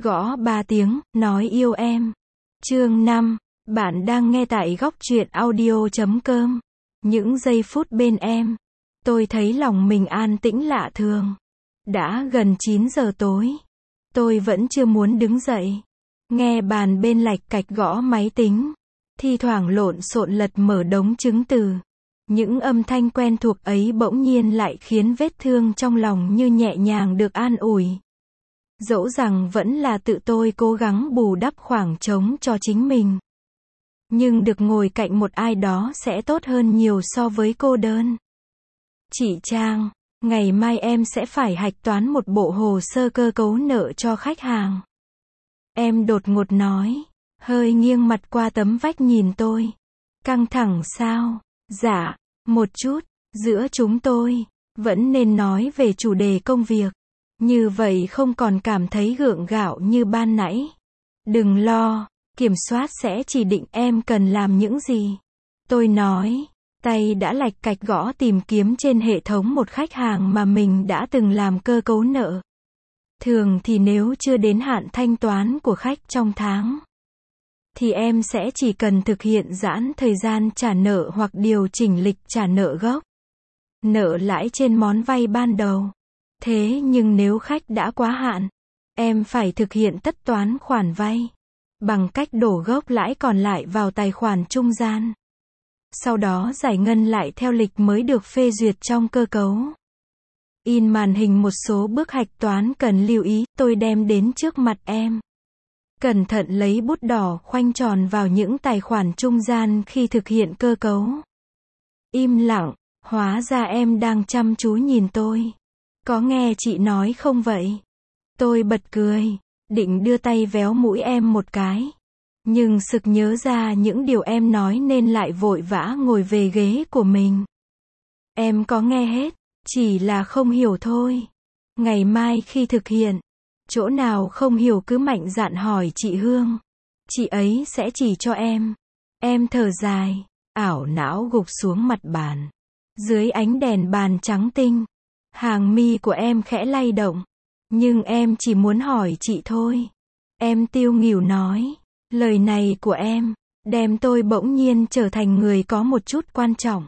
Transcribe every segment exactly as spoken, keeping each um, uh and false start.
Gõ ba tiếng, nói yêu em. Chương năm. Bạn đang nghe tại góc truyện audio chấm com. Những giây phút bên em, tôi thấy lòng mình an tĩnh lạ thường. Đã gần chín giờ tối. Tôi vẫn chưa muốn đứng dậy. Nghe bàn bên lạch cạch gõ máy tính. Thi thoảng lộn xộn lật mở đống chứng từ. Những âm thanh quen thuộc ấy bỗng nhiên lại khiến vết thương trong lòng như nhẹ nhàng được an ủi. Dẫu rằng vẫn là tự tôi cố gắng bù đắp khoảng trống cho chính mình. Nhưng được ngồi cạnh một ai đó sẽ tốt hơn nhiều so với cô đơn. Chị Trang, ngày mai em sẽ phải hạch toán một bộ hồ sơ cơ cấu nợ cho khách hàng. Em đột ngột nói, hơi nghiêng mặt qua tấm vách nhìn tôi. Căng thẳng sao? Dạ, một chút. Giữa chúng tôi, vẫn nên nói về chủ đề công việc. Như vậy không còn cảm thấy gượng gạo như ban nãy. Đừng lo, kiểm soát sẽ chỉ định em cần làm những gì. Tôi nói, tay đã lạch cạch gõ tìm kiếm trên hệ thống một khách hàng mà mình đã từng làm cơ cấu nợ. Thường thì nếu chưa đến hạn thanh toán của khách trong tháng, thì em sẽ chỉ cần thực hiện giãn thời gian trả nợ hoặc điều chỉnh lịch trả nợ gốc, nợ lãi trên món vay ban đầu. Thế nhưng nếu khách đã quá hạn, em phải thực hiện tất toán khoản vay, bằng cách đổ gốc lãi còn lại vào tài khoản trung gian. Sau đó giải ngân lại theo lịch mới được phê duyệt trong cơ cấu. In màn hình một số bước hạch toán cần lưu ý, tôi đem đến trước mặt em. Cẩn thận lấy bút đỏ khoanh tròn vào những tài khoản trung gian khi thực hiện cơ cấu. Im lặng, hóa ra em đang chăm chú nhìn tôi. Có nghe chị nói không vậy? Tôi bật cười, định đưa tay véo mũi em một cái. Nhưng sực nhớ ra những điều em nói nên lại vội vã ngồi về ghế của mình. Em có nghe hết, chỉ là không hiểu thôi. Ngày mai khi thực hiện, chỗ nào không hiểu cứ mạnh dạn hỏi chị Hương. Chị ấy sẽ chỉ cho em. Em thở dài, ảo não gục xuống mặt bàn. Dưới ánh đèn bàn trắng tinh, hàng mi của em khẽ lay động. Nhưng em chỉ muốn hỏi chị thôi. Em tiêu nghỉu nói. Lời này của em, đem tôi bỗng nhiên trở thành người có một chút quan trọng.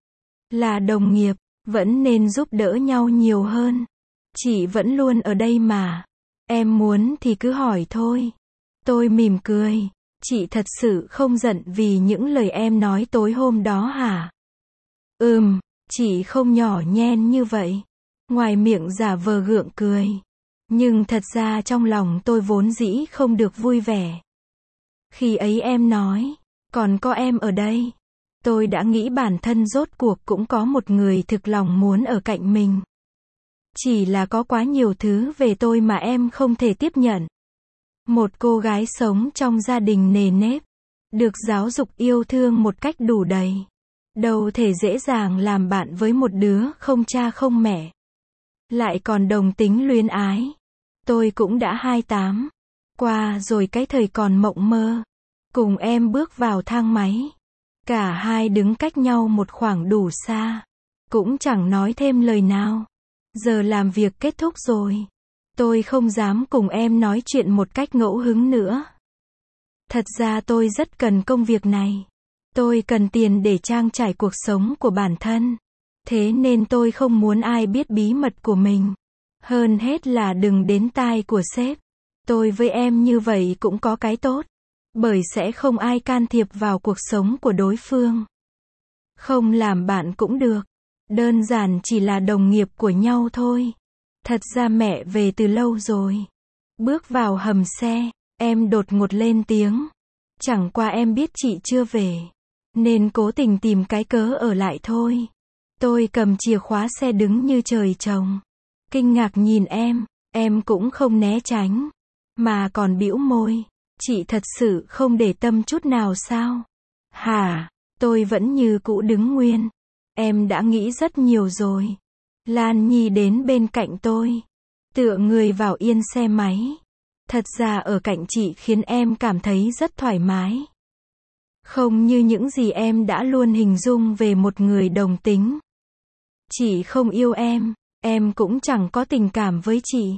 Là đồng nghiệp, vẫn nên giúp đỡ nhau nhiều hơn. Chị vẫn luôn ở đây mà. Em muốn thì cứ hỏi thôi. Tôi mỉm cười. Chị thật sự không giận vì những lời em nói tối hôm đó hả? Ừm, chị không nhỏ nhen như vậy. Ngoài miệng giả vờ gượng cười. Nhưng thật ra trong lòng tôi vốn dĩ không được vui vẻ. Khi ấy em nói, còn có em ở đây. Tôi đã nghĩ bản thân rốt cuộc cũng có một người thực lòng muốn ở cạnh mình. Chỉ là có quá nhiều thứ về tôi mà em không thể tiếp nhận. Một cô gái sống trong gia đình nề nếp, được giáo dục yêu thương một cách đủ đầy. Đâu thể dễ dàng làm bạn với một đứa không cha không mẹ. Lại còn đồng tính luyến ái. Tôi cũng đã hai mươi tám. Qua rồi cái thời còn mộng mơ. Cùng em bước vào thang máy. Cả hai đứng cách nhau một khoảng đủ xa. Cũng chẳng nói thêm lời nào. Giờ làm việc kết thúc rồi. Tôi không dám cùng em nói chuyện một cách ngẫu hứng nữa. Thật ra tôi rất cần công việc này. Tôi cần tiền để trang trải cuộc sống của bản thân. Thế nên tôi không muốn ai biết bí mật của mình. Hơn hết là đừng đến tai của sếp. Tôi với em như vậy cũng có cái tốt. Bởi sẽ không ai can thiệp vào cuộc sống của đối phương. Không làm bạn cũng được. Đơn giản chỉ là đồng nghiệp của nhau thôi. Thật ra mẹ về từ lâu rồi. Bước vào hầm xe, em đột ngột lên tiếng. Chẳng qua em biết chị chưa về. Nên cố tình tìm cái cớ ở lại thôi. Tôi cầm chìa khóa xe đứng như trời trồng. Kinh ngạc nhìn em, em cũng không né tránh. Mà còn bĩu môi. Chị thật sự không để tâm chút nào sao? Hả? Tôi vẫn như cũ đứng nguyên. Em đã nghĩ rất nhiều rồi. Lan Nhi đến bên cạnh tôi. Tựa người vào yên xe máy. Thật ra ở cạnh chị khiến em cảm thấy rất thoải mái. Không như những gì em đã luôn hình dung về một người đồng tính. Chị không yêu em, em cũng chẳng có tình cảm với chị.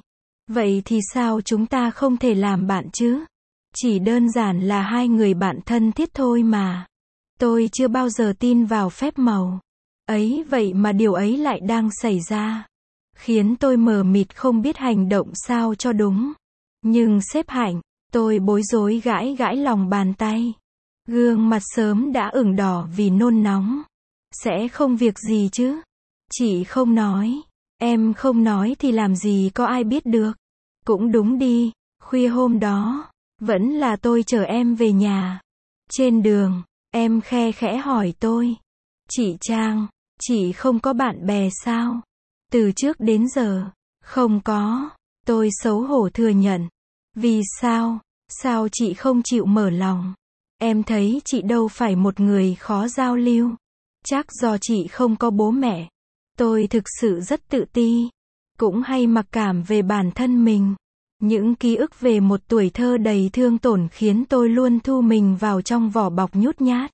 Vậy thì sao chúng ta không thể làm bạn chứ? Chỉ đơn giản là hai người bạn thân thiết thôi mà. Tôi chưa bao giờ tin vào phép màu ấy, vậy mà điều ấy lại đang xảy ra. Khiến tôi mờ mịt không biết hành động sao cho đúng. Nhưng sếp Hạnh, tôi bối rối gãi gãi lòng bàn tay. Gương mặt sớm đã ửng đỏ vì nôn nóng. Sẽ không việc gì chứ? Chị không nói. Em không nói thì làm gì có ai biết được. Cũng đúng đi, khuya hôm đó, vẫn là tôi chở em về nhà. Trên đường, em khe khẽ hỏi tôi. Chị Trang, chị không có bạn bè sao? Từ trước đến giờ, không có. Tôi xấu hổ thừa nhận. Vì sao? Sao chị không chịu mở lòng? Em thấy chị đâu phải một người khó giao lưu. Chắc do chị không có bố mẹ. Tôi thực sự rất tự ti. Cũng hay mặc cảm về bản thân mình. Những ký ức về một tuổi thơ đầy thương tổn khiến tôi luôn thu mình vào trong vỏ bọc nhút nhát.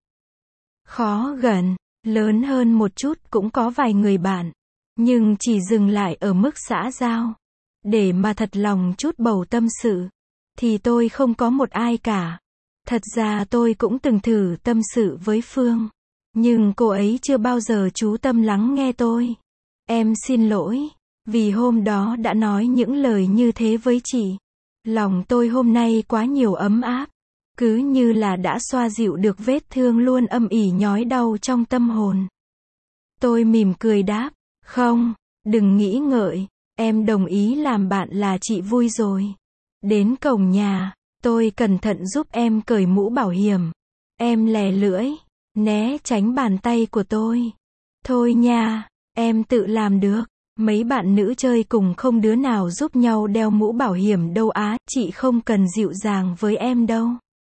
Khó gần, lớn hơn một chút cũng có vài người bạn. Nhưng chỉ dừng lại ở mức xã giao. Để mà thật lòng chút bầu tâm sự. Thì tôi không có một ai cả. Thật ra tôi cũng từng thử tâm sự với Phương. Nhưng cô ấy chưa bao giờ chú tâm lắng nghe tôi. Em xin lỗi. Vì hôm đó đã nói những lời như thế với chị. Lòng tôi hôm nay quá nhiều ấm áp. Cứ như là đã xoa dịu được vết thương luôn âm ỉ nhói đau trong tâm hồn. Tôi mỉm cười đáp. Không, đừng nghĩ ngợi. Em đồng ý làm bạn là chị vui rồi. Đến cổng nhà, tôi cẩn thận giúp em cởi mũ bảo hiểm. Em lè lưỡi, né tránh bàn tay của tôi. Thôi nha, em tự làm được. Mấy bạn nữ chơi cùng không đứa nào giúp nhau đeo mũ bảo hiểm đâu á, chị không cần dịu dàng với em đâu.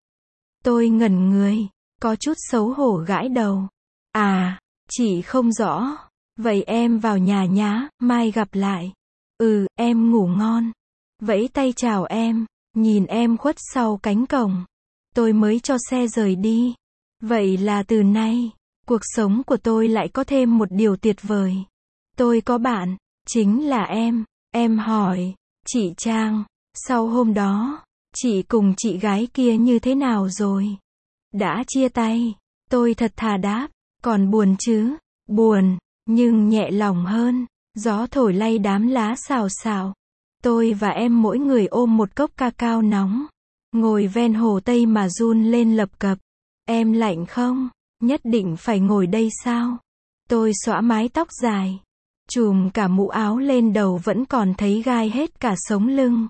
Tôi ngẩn người, có chút xấu hổ gãi đầu. À, chị không rõ. Vậy em vào nhà nhá, mai gặp lại. Ừ, em ngủ ngon. Vẫy tay chào em, nhìn em khuất sau cánh cổng. Tôi mới cho xe rời đi. Vậy là từ nay, cuộc sống của tôi lại có thêm một điều tuyệt vời. Tôi có bạn, chính là em. Em hỏi, chị Trang, sau hôm đó, chị cùng chị gái kia như thế nào rồi? Đã chia tay. Tôi thật thà đáp, còn buồn chứ? Buồn, nhưng nhẹ lòng hơn. Gió thổi lay đám lá xào xào. Tôi và em mỗi người ôm một cốc cacao nóng. Ngồi ven hồ Tây mà run lên lập cập. Em lạnh không? Nhất định phải ngồi đây sao? Tôi xõa mái tóc dài. Chùm cả mũ áo lên đầu vẫn còn thấy gai hết cả sống lưng.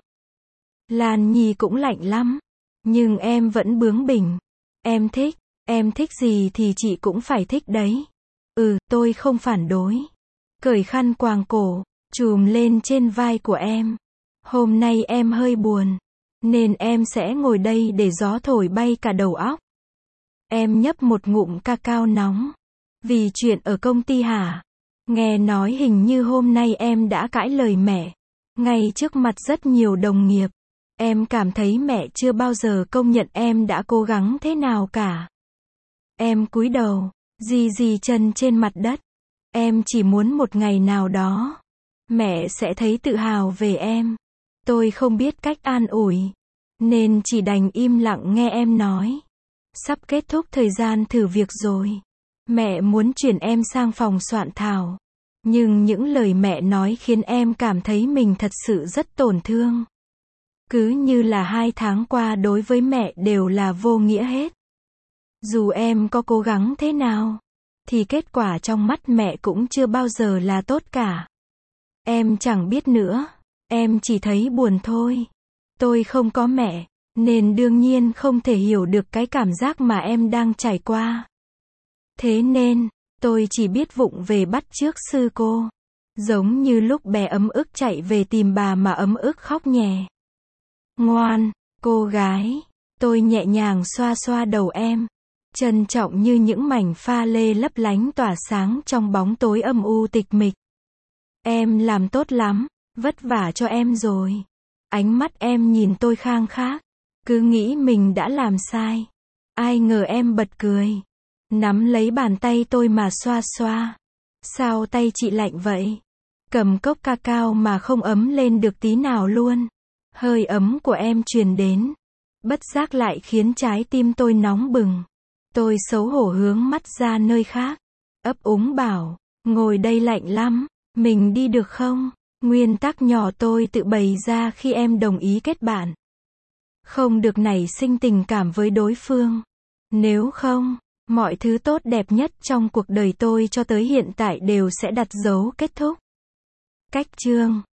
Lan Nhi cũng lạnh lắm. Nhưng em vẫn bướng bỉnh. Em thích, em thích gì thì chị cũng phải thích đấy. Ừ, tôi không phản đối. Cởi khăn quàng cổ, chùm lên trên vai của em. Hôm nay em hơi buồn. Nên em sẽ ngồi đây để gió thổi bay cả đầu óc. Em nhấp một ngụm cacao nóng. Vì chuyện ở công ty hả? Nghe nói hình như hôm nay em đã cãi lời mẹ. Ngay trước mặt rất nhiều đồng nghiệp. Em cảm thấy mẹ chưa bao giờ công nhận em đã cố gắng thế nào cả. Em cúi đầu, di di chân trên mặt đất. Em chỉ muốn một ngày nào đó, mẹ sẽ thấy tự hào về em. Tôi không biết cách an ủi, nên chỉ đành im lặng nghe em nói. Sắp kết thúc thời gian thử việc rồi. Mẹ muốn chuyển em sang phòng soạn thảo. Nhưng những lời mẹ nói khiến em cảm thấy mình thật sự rất tổn thương. Cứ như là hai tháng qua đối với mẹ đều là vô nghĩa hết. Dù em có cố gắng thế nào, thì kết quả trong mắt mẹ cũng chưa bao giờ là tốt cả. Em chẳng biết nữa, em chỉ thấy buồn thôi. Tôi không có mẹ, nên đương nhiên không thể hiểu được cái cảm giác mà em đang trải qua. Thế nên, tôi chỉ biết vụng về bắt chước sư cô. Giống như lúc bé ấm ức chạy về tìm bà mà ấm ức khóc nhè. Ngoan, cô gái. Tôi nhẹ nhàng xoa xoa đầu em. Trân trọng như những mảnh pha lê lấp lánh tỏa sáng trong bóng tối âm u tịch mịch. Em làm tốt lắm, vất vả cho em rồi. Ánh mắt em nhìn tôi khang khác. Cứ nghĩ mình đã làm sai. Ai ngờ em bật cười. Nắm lấy bàn tay tôi mà xoa xoa. Sao tay chị lạnh vậy? Cầm cốc cacao mà không ấm lên được tí nào luôn. Hơi ấm của em truyền đến. Bất giác lại khiến trái tim tôi nóng bừng. Tôi xấu hổ hướng mắt ra nơi khác. Ấp úng bảo, ngồi đây lạnh lắm, mình đi được không? Nguyên tắc nhỏ tôi tự bày ra khi em đồng ý kết bạn. Không được nảy sinh tình cảm với đối phương. Nếu không, mọi thứ tốt đẹp nhất trong cuộc đời tôi cho tới hiện tại đều sẽ đặt dấu kết thúc. Cách chương